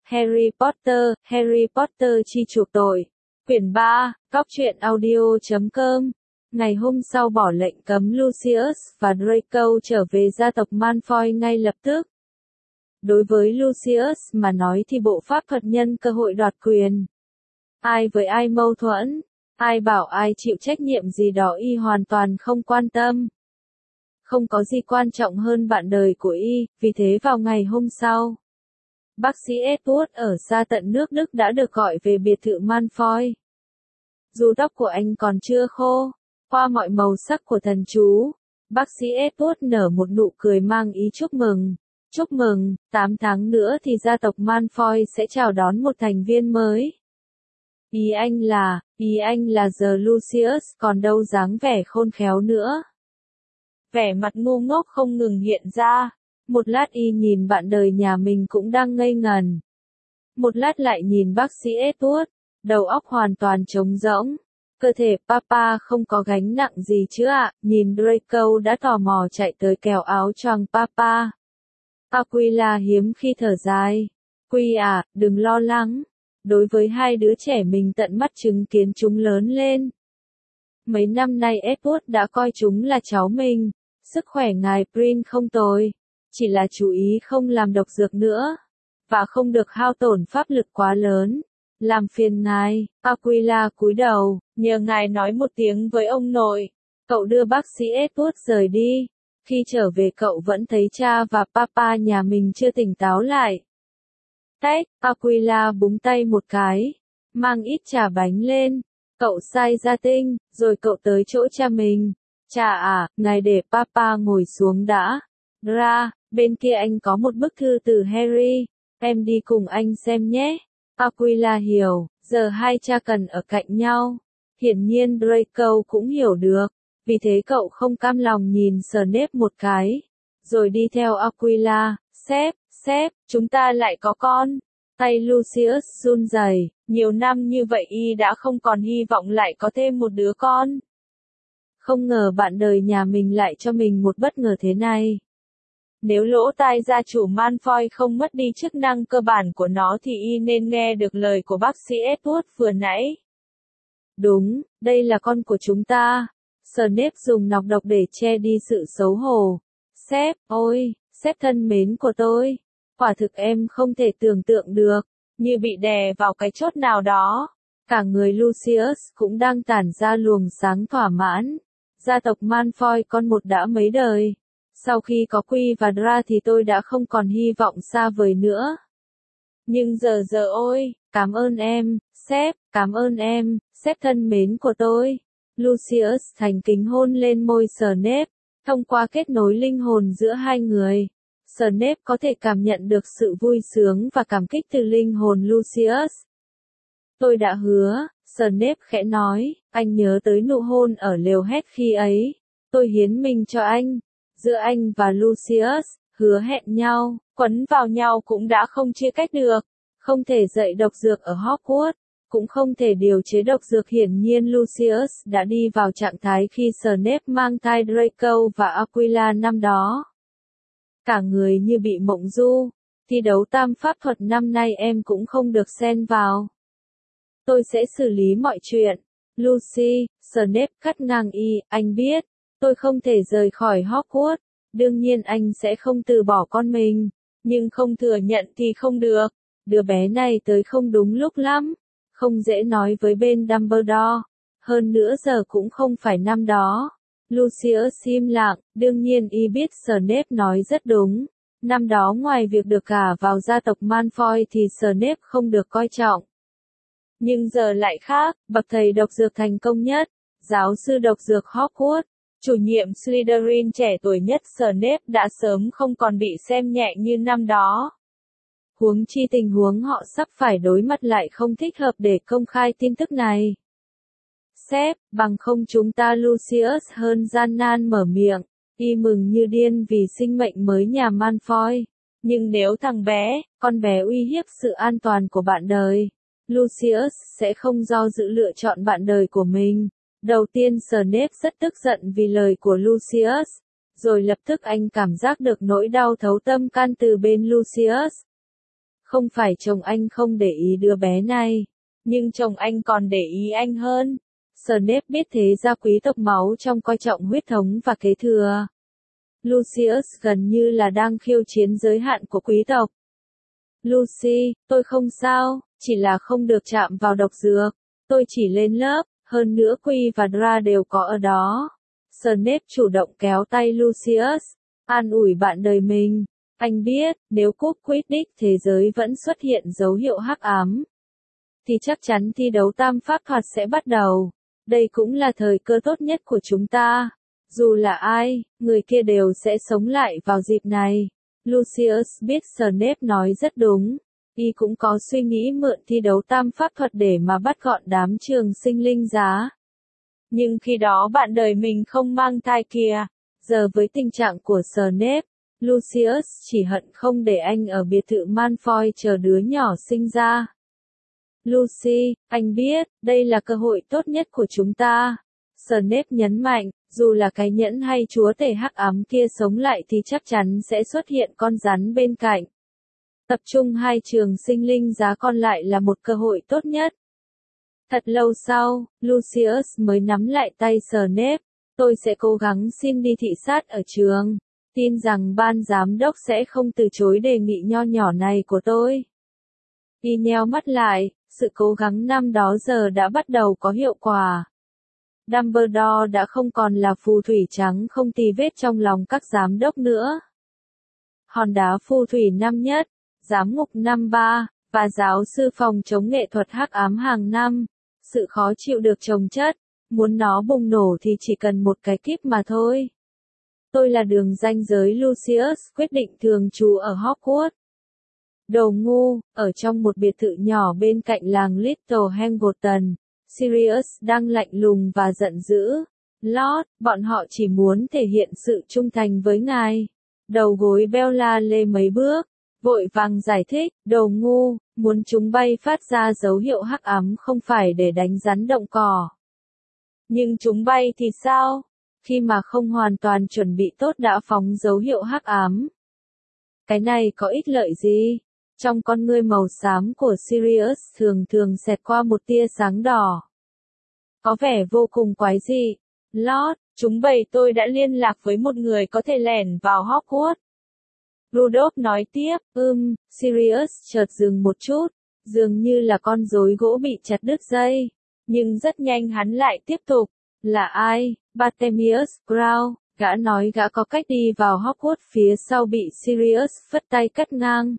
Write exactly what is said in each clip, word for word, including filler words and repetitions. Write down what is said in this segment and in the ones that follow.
Harry Potter, Harry Potter chi chuộc tội. Quyển ba, Cóc truyện audio chấm com. Ngày hôm sau bỏ lệnh cấm Lucius và Draco trở về gia tộc Malfoy ngay lập tức. Đối với Lucius mà nói thì bộ pháp thuật nhân cơ hội đoạt quyền. Ai với ai mâu thuẫn, ai bảo ai chịu trách nhiệm gì đó y hoàn toàn không quan tâm. Không có gì quan trọng hơn bạn đời của y, vì thế vào ngày hôm sau, bác sĩ Edward ở xa tận nước Đức đã được gọi về biệt thự Malfoy. Dù tóc của anh còn chưa khô, qua mọi màu sắc của thần chú, bác sĩ Edward nở một nụ cười mang ý chúc mừng. Chúc mừng, tám tháng nữa thì gia tộc Malfoy sẽ chào đón một thành viên mới. Ý anh là, ý anh là giờ Lucius còn đâu dáng vẻ khôn khéo nữa. Vẻ mặt ngu ngốc không ngừng hiện ra. Một lát y nhìn bạn đời nhà mình cũng đang ngây ngần. Một lát lại nhìn bác sĩ Edward, đầu óc hoàn toàn trống rỗng. Cơ thể Papa không có gánh nặng gì chứ ạ, nhìn Draco đã tò mò chạy tới kéo áo choàng Papa. Aquila hiếm khi thở dài. Quy à, đừng lo lắng. Đối với hai đứa trẻ mình tận mắt chứng kiến chúng lớn lên. Mấy năm nay Edward đã coi chúng là cháu mình. Sức khỏe ngài Prin không tồi. Chỉ là chú ý không làm độc dược nữa. Và không được hao tổn pháp lực quá lớn. Làm phiền ngài. Aquila cúi đầu, nhờ ngài nói một tiếng với ông nội. Cậu đưa bác sĩ Edward rời đi. Khi trở về cậu vẫn thấy cha và papa nhà mình chưa tỉnh táo lại. Tách, Aquila búng tay một cái. Mang ít trà bánh lên. Cậu sai ra tinh, rồi cậu tới chỗ cha mình. Cha à, ngài để papa ngồi xuống đã. Ra, bên kia anh có một bức thư từ Harry. Em đi cùng anh xem nhé. Aquila hiểu, giờ hai cha cần ở cạnh nhau. Hiển nhiên Draco cũng hiểu được. Vì thế cậu không cam lòng nhìn Snape một cái. Rồi đi theo Aquila. Sếp, sếp, chúng ta lại có con. Tay Lucius run rẩy. Nhiều năm như vậy y đã không còn hy vọng lại có thêm một đứa con. Không ngờ bạn đời nhà mình lại cho mình một bất ngờ thế này. Nếu lỗ tai gia chủ Malfoy không mất đi chức năng cơ bản của nó thì y nên nghe được lời của bác sĩ Edward vừa nãy. Đúng, đây là con của chúng ta. Snape dùng nọc độc để che đi sự xấu hổ. Sếp, ôi, sếp thân mến của tôi. Quả thực em không thể tưởng tượng được, như bị đè vào cái chốt nào đó. Cả người Lucius cũng đang tản ra luồng sáng thỏa mãn. Gia tộc Malfoy con một đã mấy đời. Sau khi có Quy và Dra thì tôi đã không còn hy vọng xa vời nữa. Nhưng giờ giờ ôi, cảm ơn em, sếp, cảm ơn em, sếp thân mến của tôi. Lucius thành kính hôn lên môi Snape, thông qua kết nối linh hồn giữa hai người. Snape có thể cảm nhận được sự vui sướng và cảm kích từ linh hồn Lucius. Tôi đã hứa, Snape khẽ nói, anh nhớ tới nụ hôn ở lều hét khi ấy. Tôi hiến mình cho anh. Giữa anh và Lucius, hứa hẹn nhau, quấn vào nhau cũng đã không chia cách được. Không thể dạy độc dược ở Hogwarts, cũng không thể điều chế độc dược. Hiển nhiên Lucius đã đi vào trạng thái khi Snape mang thai Draco và Aquila năm đó. Cả người như bị mộng du. Thi đấu tam pháp thuật năm nay em cũng không được xen vào. Tôi sẽ xử lý mọi chuyện. Lucy, Snape cắt ngang y, anh biết. Tôi không thể rời khỏi Hogwarts. Đương nhiên anh sẽ không từ bỏ con mình. Nhưng không thừa nhận thì không được. Đứa bé này tới không đúng lúc lắm. Không dễ nói với bên Dumbledore. Hơn nữa giờ cũng không phải năm đó. Lucius im lặng, đương nhiên y biết Snape nói rất đúng. Năm đó ngoài việc được gả vào gia tộc Malfoy thì Snape không được coi trọng. Nhưng giờ lại khác, bậc thầy độc dược thành công nhất, giáo sư độc dược Hogwarts, chủ nhiệm Slytherin trẻ tuổi nhất Snape đã sớm không còn bị xem nhẹ như năm đó. Huống chi tình huống họ sắp phải đối mặt lại không thích hợp để công khai tin tức này. Sếp, bằng không chúng ta Lucius hơn gian nan mở miệng, y mừng như điên vì sinh mệnh mới nhà Malfoy. Nhưng nếu thằng bé, con bé uy hiếp sự an toàn của bạn đời, Lucius sẽ không do dự lựa chọn bạn đời của mình. Đầu tiên Snape rất tức giận vì lời của Lucius, rồi lập tức anh cảm giác được nỗi đau thấu tâm can từ bên Lucius. Không phải chồng anh không để ý đứa bé này, nhưng chồng anh còn để ý anh hơn. Snape biết thế gia quý tộc máu trong coi trọng huyết thống và kế thừa. Lucius gần như là đang khiêu chiến giới hạn của quý tộc. Lucy, tôi không sao, chỉ là không được chạm vào độc dược. Tôi chỉ lên lớp, hơn nữa Quy và Dra đều có ở đó. Snape chủ động kéo tay Lucius, an ủi bạn đời mình. Anh biết, nếu cúp Quidditch thế giới vẫn xuất hiện dấu hiệu hắc ám, thì chắc chắn thi đấu tam pháp thuật sẽ bắt đầu. Đây cũng là thời cơ tốt nhất của chúng ta. Dù là ai, người kia đều sẽ sống lại vào dịp này. Lucius biết Snape nói rất đúng. Y cũng có suy nghĩ mượn thi đấu tam pháp thuật để mà bắt gọn đám trường sinh linh giá. Nhưng khi đó bạn đời mình không mang thai kìa. Giờ với tình trạng của Snape, Lucius chỉ hận không để anh ở biệt thự Malfoy chờ đứa nhỏ sinh ra. Lucy, anh biết, đây là cơ hội tốt nhất của chúng ta. Snape nhấn mạnh, dù là cái nhẫn hay chúa tể hắc ám kia sống lại thì chắc chắn sẽ xuất hiện con rắn bên cạnh. Tập trung hai trường sinh linh giá còn lại là một cơ hội tốt nhất. Thật lâu sau, Lucius mới nắm lại tay Snape. Tôi sẽ cố gắng xin đi thị sát ở trường. Tin rằng ban giám đốc sẽ không từ chối đề nghị nho nhỏ này của tôi. Y nheo mắt lại, sự cố gắng năm đó giờ đã bắt đầu có hiệu quả. Dumbledore đã không còn là phù thủy trắng không tì vết trong lòng các giám đốc nữa. Hòn đá phù thủy năm nhất, giám ngục năm ba, và giáo sư phòng chống nghệ thuật hắc ám hàng năm. Sự khó chịu được chồng chất, muốn nó bùng nổ thì chỉ cần một cái kíp mà thôi. Tôi là đường ranh giới Lucius quyết định thường trú ở Hogwarts. Đồ ngu, ở trong một biệt thự nhỏ bên cạnh làng Little Hangleton, Sirius đang lạnh lùng và giận dữ. Lord, bọn họ chỉ muốn thể hiện sự trung thành với ngài. Đầu gối Bella lê mấy bước, vội vàng giải thích, đồ ngu, muốn chúng bay phát ra dấu hiệu hắc ám không phải để đánh rắn động cỏ. Nhưng chúng bay thì sao? Khi mà không hoàn toàn chuẩn bị tốt đã phóng dấu hiệu hắc ám. Cái này có ích lợi gì? Trong con ngươi màu xám của Sirius thường thường xẹt qua một tia sáng đỏ. Có vẻ vô cùng quái dị. Lord, chúng bầy tôi đã liên lạc với một người có thể lẻn vào Hogwarts. Rudolph nói tiếp, ưm, Sirius chợt dừng một chút, dường như là con rối gỗ bị chặt đứt dây. Nhưng rất nhanh hắn lại tiếp tục. Là ai? Bartemius Crown, gã nói gã có cách đi vào Hogwarts phía sau bị Sirius phất tay cắt ngang.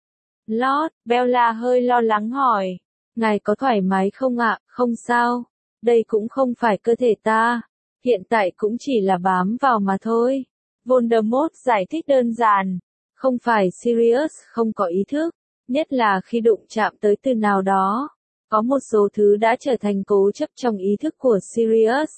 Lord, Bella hơi lo lắng hỏi. Ngài có thoải mái không ạ? Không sao. Đây cũng không phải cơ thể ta. Hiện tại cũng chỉ là bám vào mà thôi. Voldemort giải thích đơn giản. Không phải Sirius không có ý thức. Nhất là khi đụng chạm tới từ nào đó. Có một số thứ đã trở thành cố chấp trong ý thức của Sirius.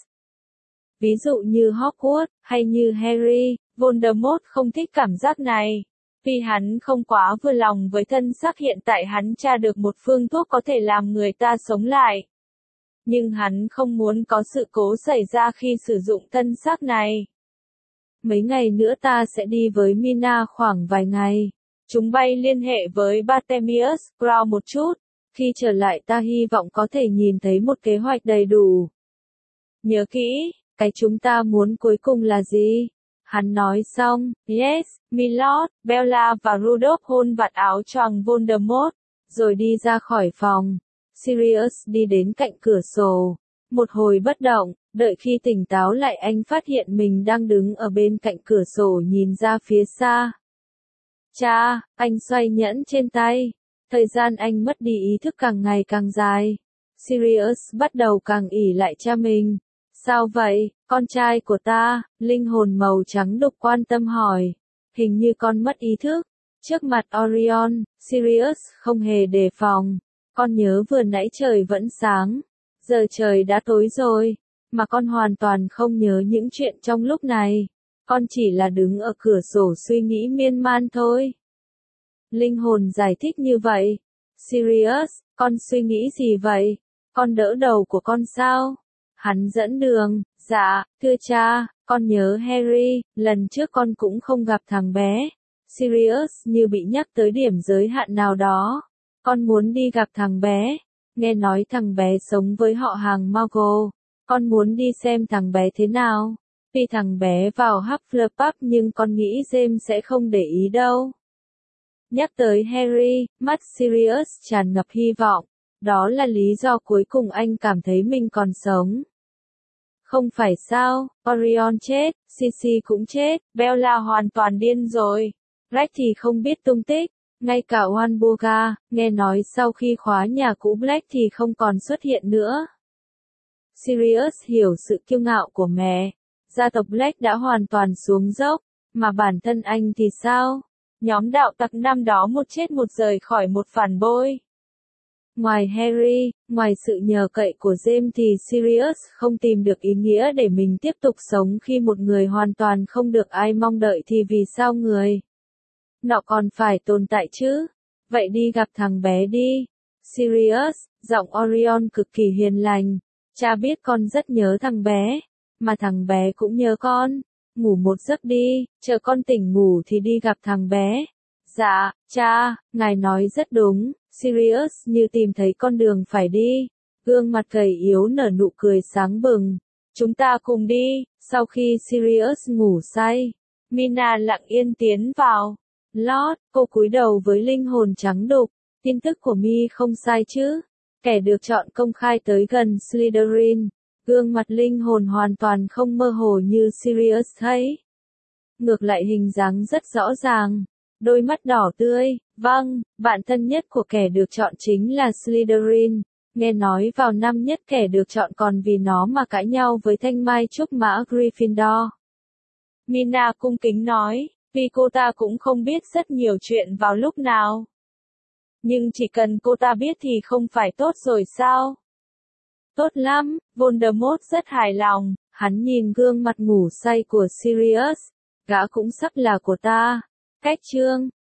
Ví dụ như Hogwarts, hay như Harry, Voldemort không thích cảm giác này. Vì hắn không quá vừa lòng với thân xác hiện tại hắn tra được một phương thuốc có thể làm người ta sống lại. Nhưng hắn không muốn có sự cố xảy ra khi sử dụng thân xác này. Mấy ngày nữa ta sẽ đi với Mina khoảng vài ngày. Chúng bay liên hệ với Bartemius Crown một chút. Khi trở lại ta hy vọng có thể nhìn thấy một kế hoạch đầy đủ. Nhớ kỹ, cái chúng ta muốn cuối cùng là gì? Hắn nói xong, yes, milord, Bella và Rudolph hôn vạt áo choàng Voldemort, rồi đi ra khỏi phòng. Sirius đi đến cạnh cửa sổ. Một hồi bất động, đợi khi tỉnh táo lại anh phát hiện mình đang đứng ở bên cạnh cửa sổ nhìn ra phía xa. Cha, anh xoay nhẫn trên tay. Thời gian anh mất đi ý thức càng ngày càng dài. Sirius bắt đầu càng ỷ lại cha mình. Sao vậy, con trai của ta? Linh hồn màu trắng đục quan tâm hỏi. Hình như con mất ý thức. Trước mặt Orion, Sirius không hề đề phòng. Con nhớ vừa nãy trời vẫn sáng. Giờ trời đã tối rồi. Mà con hoàn toàn không nhớ những chuyện trong lúc này. Con chỉ là đứng ở cửa sổ suy nghĩ miên man thôi. Linh hồn giải thích như vậy. Sirius, con suy nghĩ gì vậy? Con đỡ đầu của con sao? Hắn dẫn đường. Dạ, thưa cha, con nhớ Harry, lần trước con cũng không gặp thằng bé. Sirius như bị nhắc tới điểm giới hạn nào đó. Con muốn đi gặp thằng bé. Nghe nói thằng bé sống với họ hàng Muggle. Con muốn đi xem thằng bé thế nào. Tuy thằng bé vào Hufflepuff nhưng con nghĩ James sẽ không để ý đâu. Nhắc tới Harry, mắt Sirius tràn ngập hy vọng. Đó là lý do cuối cùng anh cảm thấy mình còn sống. Không phải sao, Orion chết, Sisi cũng chết, Bella hoàn toàn điên rồi. Black thì không biết tung tích. Ngay cả Walburga, nghe nói sau khi khóa nhà cũ Black thì không còn xuất hiện nữa. Sirius hiểu sự kiêu ngạo của mẹ. Gia tộc Black đã hoàn toàn xuống dốc, mà bản thân anh thì sao? Nhóm đạo tặc năm đó một chết một rời khỏi một phản bội. Ngoài Harry, ngoài sự nhờ cậy của James thì Sirius không tìm được ý nghĩa để mình tiếp tục sống khi một người hoàn toàn không được ai mong đợi thì vì sao người nọ còn phải tồn tại chứ? Vậy đi gặp thằng bé đi. Sirius, giọng Orion cực kỳ hiền lành. Cha biết con rất nhớ thằng bé, mà thằng bé cũng nhớ con. Ngủ một giấc đi, chờ con tỉnh ngủ thì đi gặp thằng bé. Dạ, cha, ngài nói rất đúng. Sirius như tìm thấy con đường phải đi. Gương mặt gầy yếu nở nụ cười sáng bừng. Chúng ta cùng đi. Sau khi Sirius ngủ say, Mina lặng yên tiến vào. Lord, cô cúi đầu với linh hồn trắng đục. Tin tức của Mi không sai chứ? Kẻ được chọn công khai tới gần Slytherin. Gương mặt linh hồn hoàn toàn không mơ hồ như Sirius thấy. Ngược lại hình dáng rất rõ ràng. Đôi mắt đỏ tươi. Vâng, bạn thân nhất của kẻ được chọn chính là Slytherin. Nghe nói vào năm nhất kẻ được chọn còn vì nó mà cãi nhau với thanh mai trúc mã Gryffindor. Mina cung kính nói, vì cô ta cũng không biết rất nhiều chuyện vào lúc nào. Nhưng chỉ cần cô ta biết thì không phải tốt rồi sao? Tốt lắm, Voldemort rất hài lòng, hắn nhìn gương mặt ngủ say của Sirius. Gã cũng sắp là của ta. Cách chương